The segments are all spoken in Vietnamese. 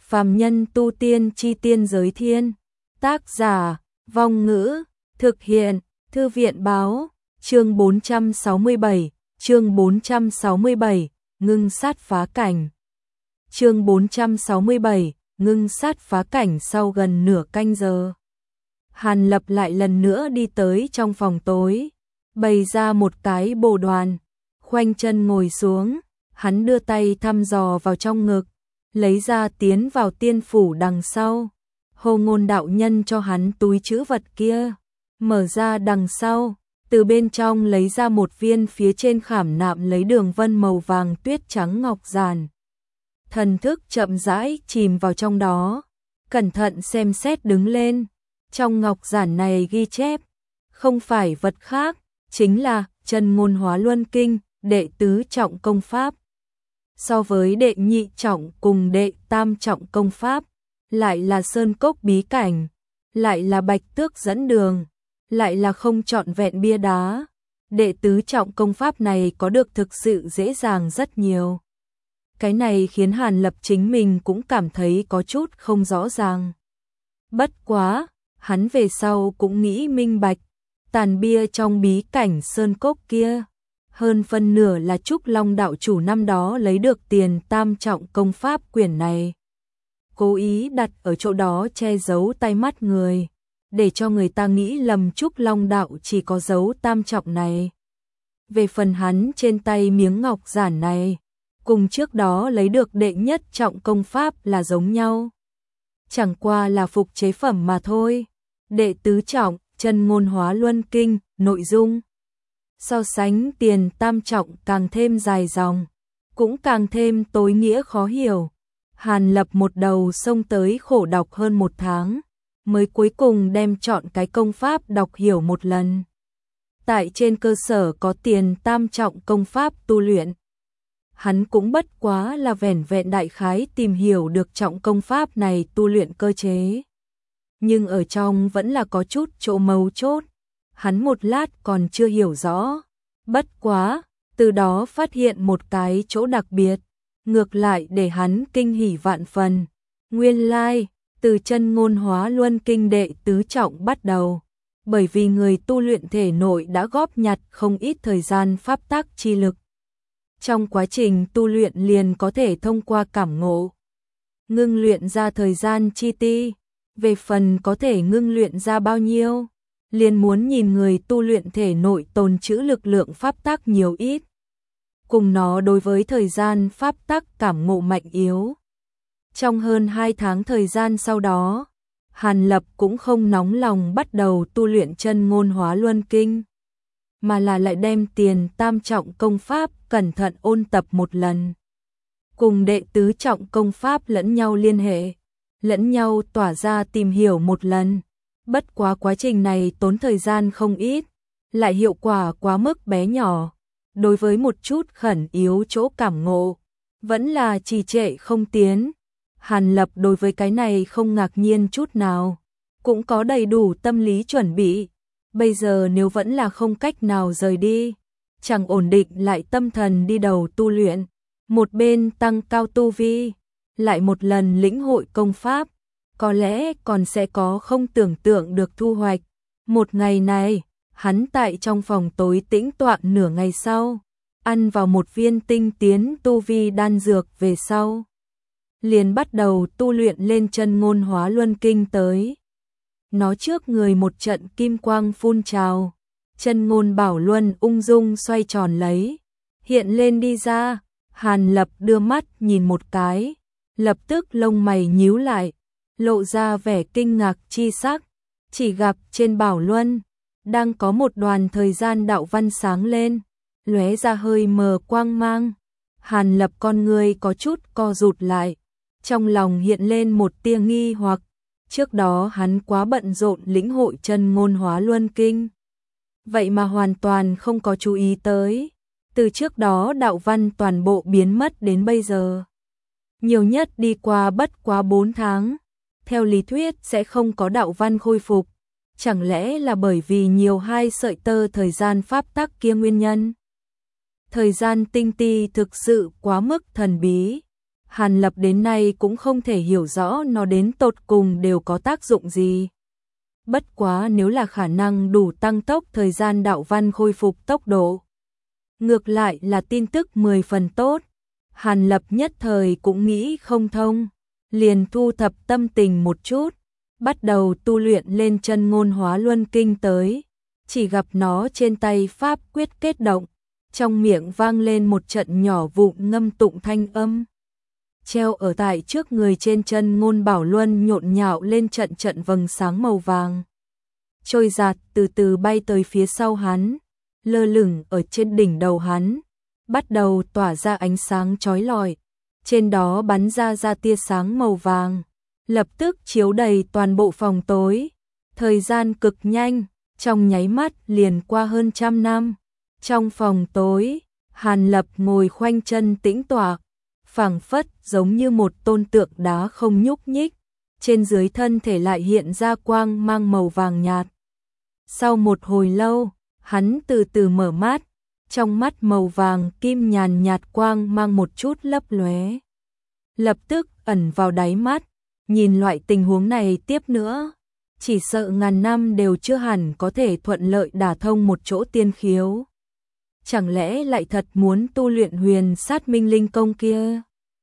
Phàm nhân tu tiên chi tiên giới thiên. Tác giả, Vong Ngữ, thực hiện, Thư viện báo, chương 467, chương 467, ngưng sát phá cảnh. Chương 467, ngưng sát phá cảnh. Sau gần nửa canh giờ, Hàn Lập lại lần nữa đi tới trong phòng tối, bày ra một cái bồ đoàn, khoanh chân ngồi xuống, hắn đưa tay thăm dò vào trong ngực, lấy ra tiến vào tiên phủ đằng sau. Hồ Ngôn đạo nhân cho hắn túi trữ vật kia, mở ra đằng sau, từ bên trong lấy ra một viên phía trên khảm nạm lấy đường vân màu vàng tuyết trắng ngọc giản. Thần thức chậm rãi chìm vào trong đó, cẩn thận xem xét đứng lên. Trong ngọc giản này ghi chép, không phải vật khác, chính là Chân Ngôn Hóa Luân Kinh, đệ tứ trọng công pháp. So với đệ nhị trọng cùng đệ tam trọng công pháp, lại là sơn cốc bí cảnh, lại là bạch tước dẫn đường, lại là không trọn vẹn bia đá. Đệ tứ trọng công pháp này có được thực sự dễ dàng rất nhiều. Cái này khiến Hàn Lập chính mình cũng cảm thấy có chút không rõ ràng. Bất quá, hắn về sau cũng nghĩ minh bạch, tàn bia trong bí cảnh sơn cốc kia, hơn phân nửa là Trúc Long đạo chủ năm đó lấy được tiền tam trọng công pháp quyển này, cố ý đặt ở chỗ đó che giấu tai mắt người, để cho người ta nghĩ lầm Trúc Long đạo chỉ có giấu tam trọng này. Về phần hắn trên tay miếng ngọc giản này, cùng trước đó lấy được đệ nhất trọng công pháp là giống nhau, chẳng qua là phục chế phẩm mà thôi. Đệ tứ trọng, Chân Ngôn Hóa Luân Kinh, nội dung so sánh tiền tam trọng càng thêm dài dòng, cũng càng thêm tối nghĩa khó hiểu. Hàn Lập một đầu xông tới khổ đọc hơn một tháng, mới cuối cùng đem chọn cái công pháp đọc hiểu một lần. Tại trên cơ sở có tiền tam trọng công pháp tu luyện, hắn cũng bất quá là vẻn vẹn đại khái tìm hiểu được trọng công pháp này tu luyện cơ chế. Nhưng ở trong vẫn là có chút chỗ mấu chốt, hắn một lát còn chưa hiểu rõ. Bất quá, từ đó phát hiện một cái chỗ đặc biệt, ngược lại để hắn kinh hỉ vạn phần. Nguyên lai, từ Chân Ngôn Hóa Luân Kinh đệ tứ trọng bắt đầu, bởi vì người tu luyện thể nội đã góp nhặt không ít thời gian pháp tắc chi lực. Trong quá trình tu luyện liền có thể thông qua cảm ngộ, ngưng luyện ra thời gian chi ti. Về phần có thể ngưng luyện ra bao nhiêu, liền muốn nhìn người tu luyện thể nội tồn trữ lực lượng pháp tắc nhiều ít, cùng nó đối với thời gian pháp tắc cảm ngộ mạnh yếu. Trong hơn 2 tháng thời gian sau đó, Hàn Lập cũng không nóng lòng bắt đầu tu luyện Chân Ngôn Hóa Luân Kinh, mà là lại đem tiền tam trọng công pháp cẩn thận ôn tập một lần, cùng đệ tứ trọng công pháp lẫn nhau liên hệ, lẫn nhau tỏa ra tìm hiểu một lần. Bất quá quá trình này tốn thời gian không ít, lại hiệu quả quá mức bé nhỏ. Đối với một chút khẩn yếu chỗ cảm ngộ, vẫn là trì trệ không tiến. Hàn Lập đối với cái này không ngạc nhiên chút nào, cũng có đầy đủ tâm lý chuẩn bị. Bây giờ nếu vẫn là không cách nào rời đi, chẳng ổn định lại tâm thần đi đầu tu luyện, một bên tăng cao tu vi, lại một lần lĩnh hội công pháp, có lẽ còn sẽ có không tưởng tượng được thu hoạch. Một ngày này, hắn tại trong phòng tối tĩnh tọa nửa ngày sau, ăn vào một viên tinh tiến tu vi đan dược về sau, liền bắt đầu tu luyện lên Chân Ngôn Hóa Luân Kinh tới. Nó trước người một trận kim quang phun trào, chân ngôn bảo luân ung dung xoay tròn lấy, hiện lên đi ra. Hàn Lập đưa mắt nhìn một cái, lập tức lông mày nhíu lại, lộ ra vẻ kinh ngạc chi sắc, chỉ gặp trên bảo luân đang có một đoàn thời gian đạo văn sáng lên, lóe ra hơi mờ quang mang. Hàn Lập con người có chút co rụt lại, trong lòng hiện lên một tia nghi hoặc. Trước đó hắn quá bận rộn lĩnh hội Chân Ngôn Hóa Luân Kinh, vậy mà hoàn toàn không có chú ý tới. Từ trước đó đạo văn toàn bộ biến mất đến bây giờ, nhiều nhất đi qua bất quá 4 tháng. Theo lý thuyết sẽ không có đạo văn khôi phục, chẳng lẽ là bởi vì nhiều 2 sợi tơ thời gian pháp tắc kia nguyên nhân? Thời gian tinh ti thực sự quá mức thần bí. Hàn Lập đến nay cũng không thể hiểu rõ nó đến tột cùng đều có tác dụng gì. Bất quá nếu là khả năng đủ tăng tốc thời gian đạo văn khôi phục tốc độ. Ngược lại là tin tức 10 phần tốt. Hàn Lập nhất thời cũng nghĩ không thông, liền thu thập tâm tình một chút, bắt đầu tu luyện lên chân ngôn hóa luân kinh tới. Chỉ gặp nó trên tay pháp quyết kết động, trong miệng vang lên một trận nhỏ vụn ngâm tụng thanh âm. Treo ở tại trước người trên chân ngôn bảo luân nhộn nhạo lên trận trận vầng sáng màu vàng. Trôi giạt từ từ bay tới phía sau hắn, lơ lửng ở trên đỉnh đầu hắn, bắt đầu tỏa ra ánh sáng chói lọi. Trên đó bắn ra tia sáng màu vàng, lập tức chiếu đầy toàn bộ phòng tối. Thời gian cực nhanh, trong nháy mắt liền qua hơn 100 năm. Trong phòng tối, Hàn Lập ngồi khoanh chân tĩnh tọa, phảng phất giống như một tôn tượng đá không nhúc nhích, trên dưới thân thể lại hiện ra quang mang màu vàng nhạt. Sau một hồi lâu, hắn từ từ mở mắt, trong mắt màu vàng kim nhàn nhạt quang mang một chút lấp lóe. Lập tức ẩn vào đáy mắt, nhìn loại tình huống này tiếp nữa, chỉ sợ ngàn năm đều chưa hẳn có thể thuận lợi đả thông một chỗ tiên khiếu. Chẳng lẽ lại thật muốn tu luyện huyền sát minh linh công kia?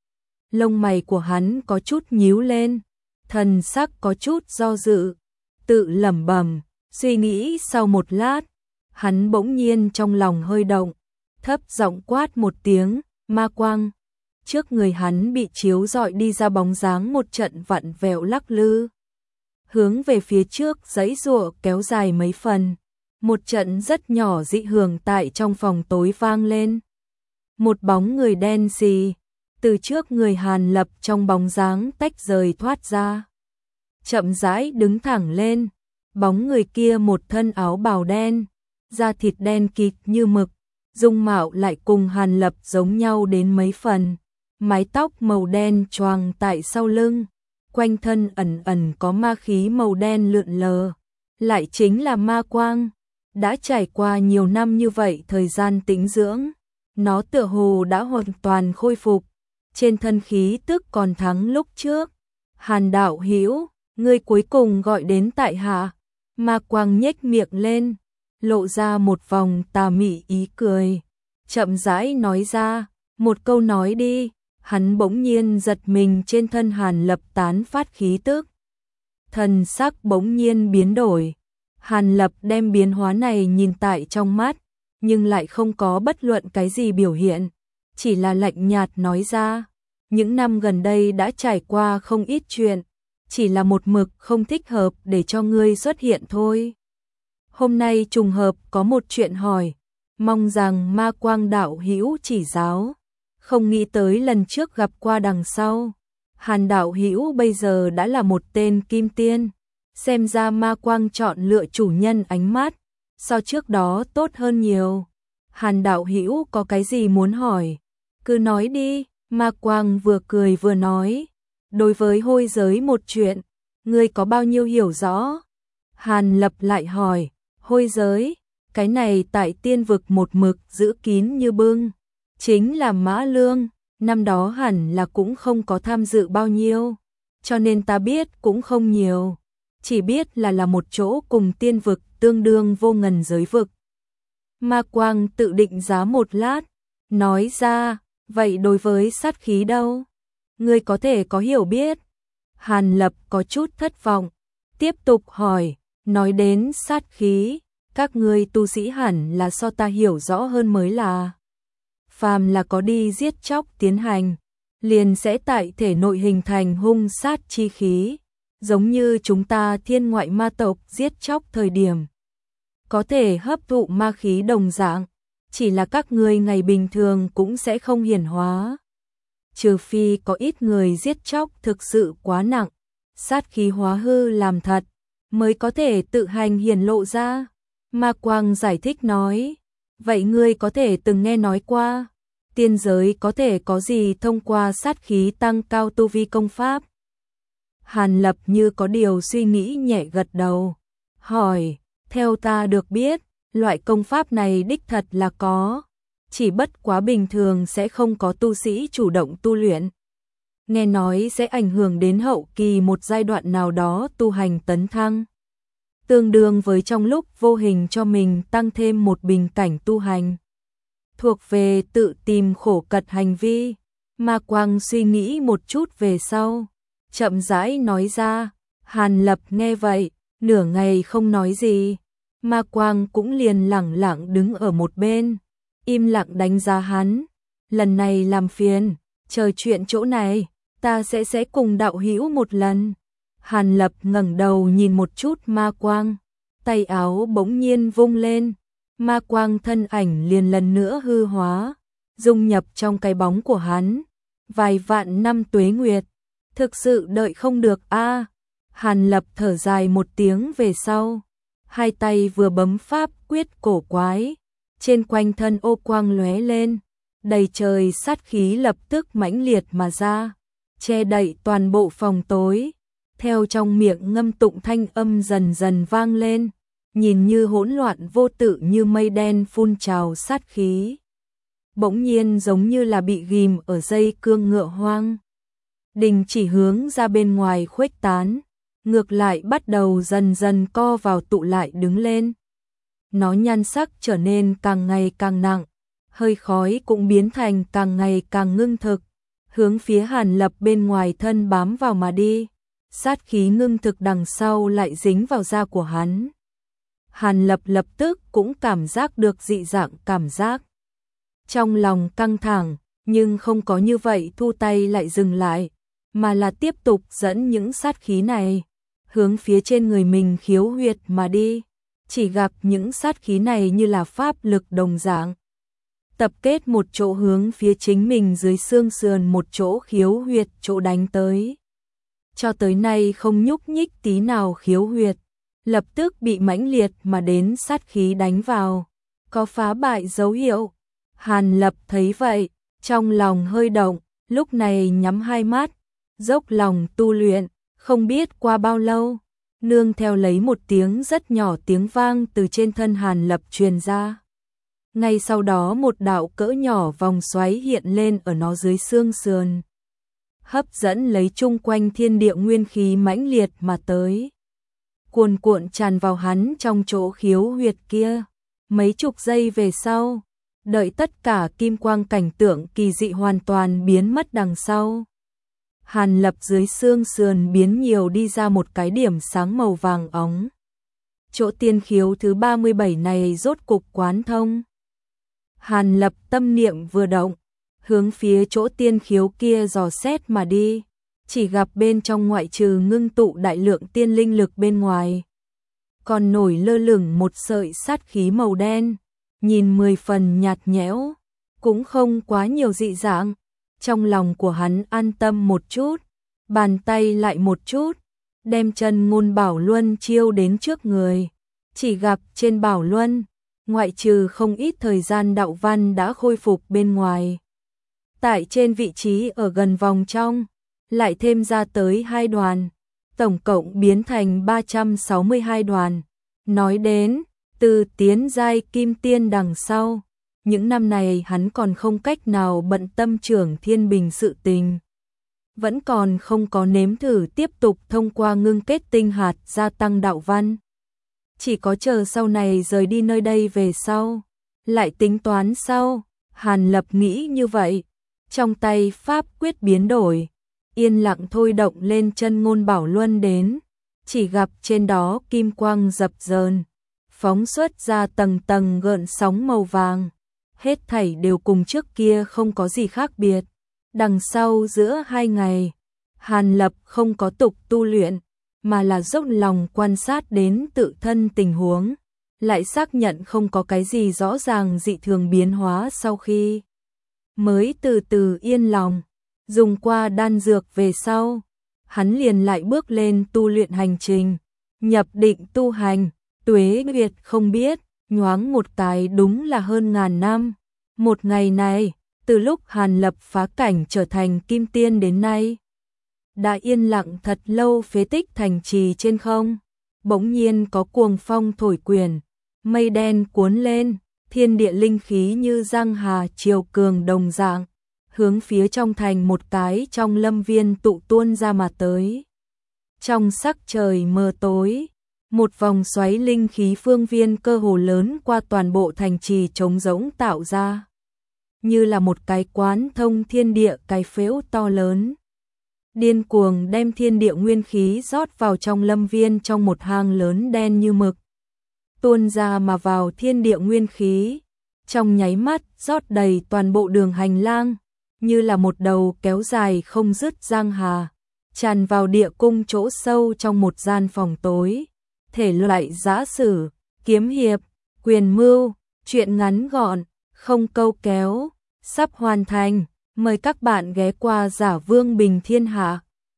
Lông mày của hắn có chút nhíu lên, thần sắc có chút do dự, tự lẩm bẩm, suy nghĩ sau một lát, hắn bỗng nhiên trong lòng hơi động, thấp giọng quát một tiếng, ma quang. Trước người hắn bị chiếu rọi đi ra bóng dáng một trận vặn vẹo lắc lư. Hướng về phía trước giãy giụa kéo dài mấy phần, một trận rất nhỏ dị hưởng tại trong phòng tối vang lên. Một bóng người đen xì từ trước người Hàn Lập trong bóng dáng tách rời thoát ra, chậm rãi đứng thẳng lên. Bóng người kia một thân áo bào đen, da thịt đen kịt như mực, dung mạo lại cùng Hàn Lập giống nhau đến mấy phần. Mái tóc màu đen choàng tại sau lưng, quanh thân ẩn ẩn có ma khí màu đen lượn lờ, lại chính là ma quang. Đã trải qua nhiều năm như vậy thời gian tĩnh dưỡng, nó tựa hồ đã hoàn toàn khôi phục, trên thân khí tức còn thắng lúc trước. Hàn đạo hữu, ngươi cuối cùng gọi đến tại hạ. Ma quang nhếch miệng lên, lộ ra một vòng tà mị ý cười, chậm rãi nói ra, một câu nói đi. Hắn bỗng nhiên giật mình, trên thân Hàn Lập tán phát khí tức, thần sắc bỗng nhiên biến đổi. Hàn Lập đem biến hóa này nhìn tại trong mắt, nhưng lại không có bất luận cái gì biểu hiện, chỉ là lạnh nhạt nói ra, những năm gần đây đã trải qua không ít chuyện, chỉ là một mực không thích hợp để cho ngươi xuất hiện thôi. Hôm nay trùng hợp có một chuyện hỏi, mong rằng ma quang đạo hữu chỉ giáo. Không nghĩ tới lần trước gặp qua đằng sau, Hàn đạo hữu bây giờ đã là một tên kim tiên, xem ra ma quang chọn lựa chủ nhân ánh mắt so trước đó tốt hơn nhiều. Hàn đạo hữu có cái gì muốn hỏi, cứ nói đi. Ma quang vừa cười vừa nói, đối với hôi giới một chuyện, ngươi có bao nhiêu hiểu rõ? Hàn Lập lại hỏi, hôi giới, cái này tại tiên vực một mực giữ kín như bưng, chính là Mã Lương, năm đó hẳn là cũng không có tham dự bao nhiêu, cho nên ta biết cũng không nhiều, chỉ biết là một chỗ cùng tiên vực tương đương vô ngần giới vực. Ma quang tự định giá một lát, nói ra, vậy đối với sát khí đâu? Ngươi có thể có hiểu biết? Hàn Lập có chút thất vọng, tiếp tục hỏi, nói đến sát khí, các ngươi tu sĩ hẳn là so ta hiểu rõ hơn mới là. Phàm là có đi giết chóc tiến hành, liền sẽ tại thể nội hình thành hung sát chi khí, giống như chúng ta thiên ngoại ma tộc giết chóc thời điểm, có thể hấp thụ ma khí đồng dạng, chỉ là các ngươi ngày bình thường cũng sẽ không hiển hóa. Trừ phi có ít người giết chóc thực sự quá nặng, sát khí hóa hư làm thật, mới có thể tự hành hiển lộ ra. Ma quang giải thích nói, vậy ngươi có thể từng nghe nói qua, tiên giới có thể có gì thông qua sát khí tăng cao tu vi công pháp? Hàn Lập như có điều suy nghĩ nhẹ gật đầu, hỏi, theo ta được biết, loại công pháp này đích thật là có, chỉ bất quá bình thường sẽ không có tu sĩ chủ động tu luyện. nghe nói sẽ ảnh hưởng đến hậu kỳ một giai đoạn nào đó tu hành tấn thăng. Tương đương với trong lúc vô hình cho mình tăng thêm một bình cảnh tu hành. Thuộc về tự tìm khổ cật hành vi, Ma Quang suy nghĩ một chút về sau, chậm rãi nói ra. Hàn Lập nghe vậy, nửa ngày không nói gì. Ma Quang cũng liền lẳng lặng đứng ở một bên, im lặng đánh giá hắn. Lần này làm phiền, chờ chuyện chỗ này, ta sẽ cùng đạo hữu một lần. Hàn Lập ngẩng đầu nhìn một chút Ma Quang, tay áo bỗng nhiên vung lên, Ma Quang thân ảnh liền lần nữa hư hóa, dung nhập trong cái bóng của hắn. Vài vạn năm tuế nguyệt, thực sự đợi không được a. Hàn Lập thở dài một tiếng về sau, hai tay vừa bấm pháp quyết cổ quái, trên quanh thân ô quang lóe lên, đầy trời sát khí lập tức mãnh liệt mà ra, che đậy toàn bộ phòng tối. Theo trong miệng ngâm tụng thanh âm dần dần vang lên, nhìn như hỗn loạn vô tự như mây đen phun trào sát khí. Bỗng nhiên giống như là bị ghim ở dây cương ngựa hoang. Đình chỉ hướng ra bên ngoài khuếch tán, ngược lại bắt đầu dần dần co vào tụ lại đứng lên. Nó nhan sắc trở nên càng ngày càng nặng, hơi khói cũng biến thành càng ngày càng ngưng thực, hướng phía Hàn Lập bên ngoài thân bám vào mà đi. Sát khí ngưng thực đằng sau lại dính vào da của hắn. Hàn Lập lập tức cũng cảm giác được dị dạng cảm giác. Trong lòng căng thẳng, nhưng không có như vậy thu tay lại dừng lại, mà là tiếp tục dẫn những sát khí này hướng phía trên người mình khiếu huyệt mà đi. Chỉ gặp những sát khí này như là pháp lực đồng dạng, tập kết một chỗ hướng phía chính mình dưới xương sườn một chỗ khiếu huyệt chỗ đánh tới. Cho tới nay không nhúc nhích tí nào khiếu huyệt, lập tức bị mãnh liệt mà đến sát khí đánh vào, có phá bại dấu hiệu. Hàn Lập thấy vậy, trong lòng hơi động, lúc này nhắm hai mắt, dốc lòng tu luyện. Không biết qua bao lâu, nương theo lấy một tiếng rất nhỏ tiếng vang từ trên thân Hàn Lập truyền ra. Ngay sau đó một đạo cỡ nhỏ vòng xoáy hiện lên ở nó dưới xương sườn, hấp dẫn lấy chung quanh thiên địa nguyên khí mãnh liệt mà tới, cuồn cuộn tràn vào hắn trong chỗ khiếu huyệt kia. Mấy chục giây về sau, đợi tất cả kim quang cảnh tượng kỳ dị hoàn toàn biến mất đằng sau, Hàn Lập dưới xương sườn biến nhiều đi ra một cái điểm sáng màu vàng óng. Chỗ tiên khiếu thứ 37 này rốt cục quán thông. Hàn Lập tâm niệm vừa động, hướng phía chỗ tiên khiếu kia dò xét mà đi, chỉ gặp bên trong ngoại trừ ngưng tụ đại lượng tiên linh lực bên ngoài, còn nổi lơ lửng một sợi sát khí màu đen, nhìn 10 phần nhạt nhẽo, cũng không quá nhiều dị dạng. Trong lòng của hắn an tâm một chút, bàn tay lại một chút, đem chân ngôn bảo luân chiêu đến trước người. Chỉ gặp trên bảo luân, ngoại trừ không ít thời gian đạo văn đã khôi phục bên ngoài, tại trên vị trí ở gần vòng trong, lại thêm ra tới 2 đoàn, tổng cộng biến thành 362 đoàn. Nói đến, từ tiến giai kim tiên đằng sau, những năm này hắn còn không cách nào bận tâm trưởng thiên bình sự tình, vẫn còn không có nếm thử tiếp tục thông qua ngưng kết tinh hạt gia tăng đạo văn. Chỉ có chờ sau này rời đi nơi đây về sau, lại tính toán sau. Hàn Lập nghĩ như vậy, trong tay pháp quyết biến đổi, yên lặng thôi động lên chân ngôn bảo luân đến, chỉ gặp trên đó kim quang dập dờn, phóng xuất ra tầng tầng gợn sóng màu vàng. Hết thảy đều cùng trước kia không có gì khác biệt. Đằng sau giữa 2 ngày, Hàn Lập không có tục tu luyện, mà là dốc lòng quan sát đến tự thân tình huống, lại xác nhận không có cái gì rõ ràng dị thường biến hóa sau khi mới từ từ yên lòng. Dùng qua đan dược về sau, hắn liền lại bước lên tu luyện hành trình, nhập định tu hành, tuế nguyệt không biết, nhoáng một cái đúng là hơn ngàn năm. Một ngày này, từ lúc Hàn Lập phá cảnh trở thành kim tiên đến nay, đã yên lặng thật lâu. Phế tích thành trì trên không, bỗng nhiên có cuồng phong thổi quyển, mây đen cuốn lên, thiên địa linh khí như giang hà triều cường đồng dạng, hướng phía trong thành một cái trong lâm viên tụ tuôn ra mà tới. Trong sắc trời mờ tối, một vòng xoáy linh khí phương viên cơ hồ lớn qua toàn bộ thành trì trống rỗng tạo ra, như là một cái quán thông thiên địa cái phễu to lớn. Điên cuồng đem thiên địa nguyên khí rót vào trong lâm viên trong một hang lớn đen như mực. Tuôn ra mà vào thiên địa nguyên khí, trong nháy mắt rót đầy toàn bộ đường hành lang, như là một đầu kéo dài không dứt giang hà, tràn vào địa cung chỗ sâu trong một gian phòng tối. Thể loại giã sử, kiếm hiệp, quyền mưu, truyện ngắn gọn, không câu kéo, sắp hoàn thành. Mời các bạn ghé qua Giả Vương Bình Thiên Hạ.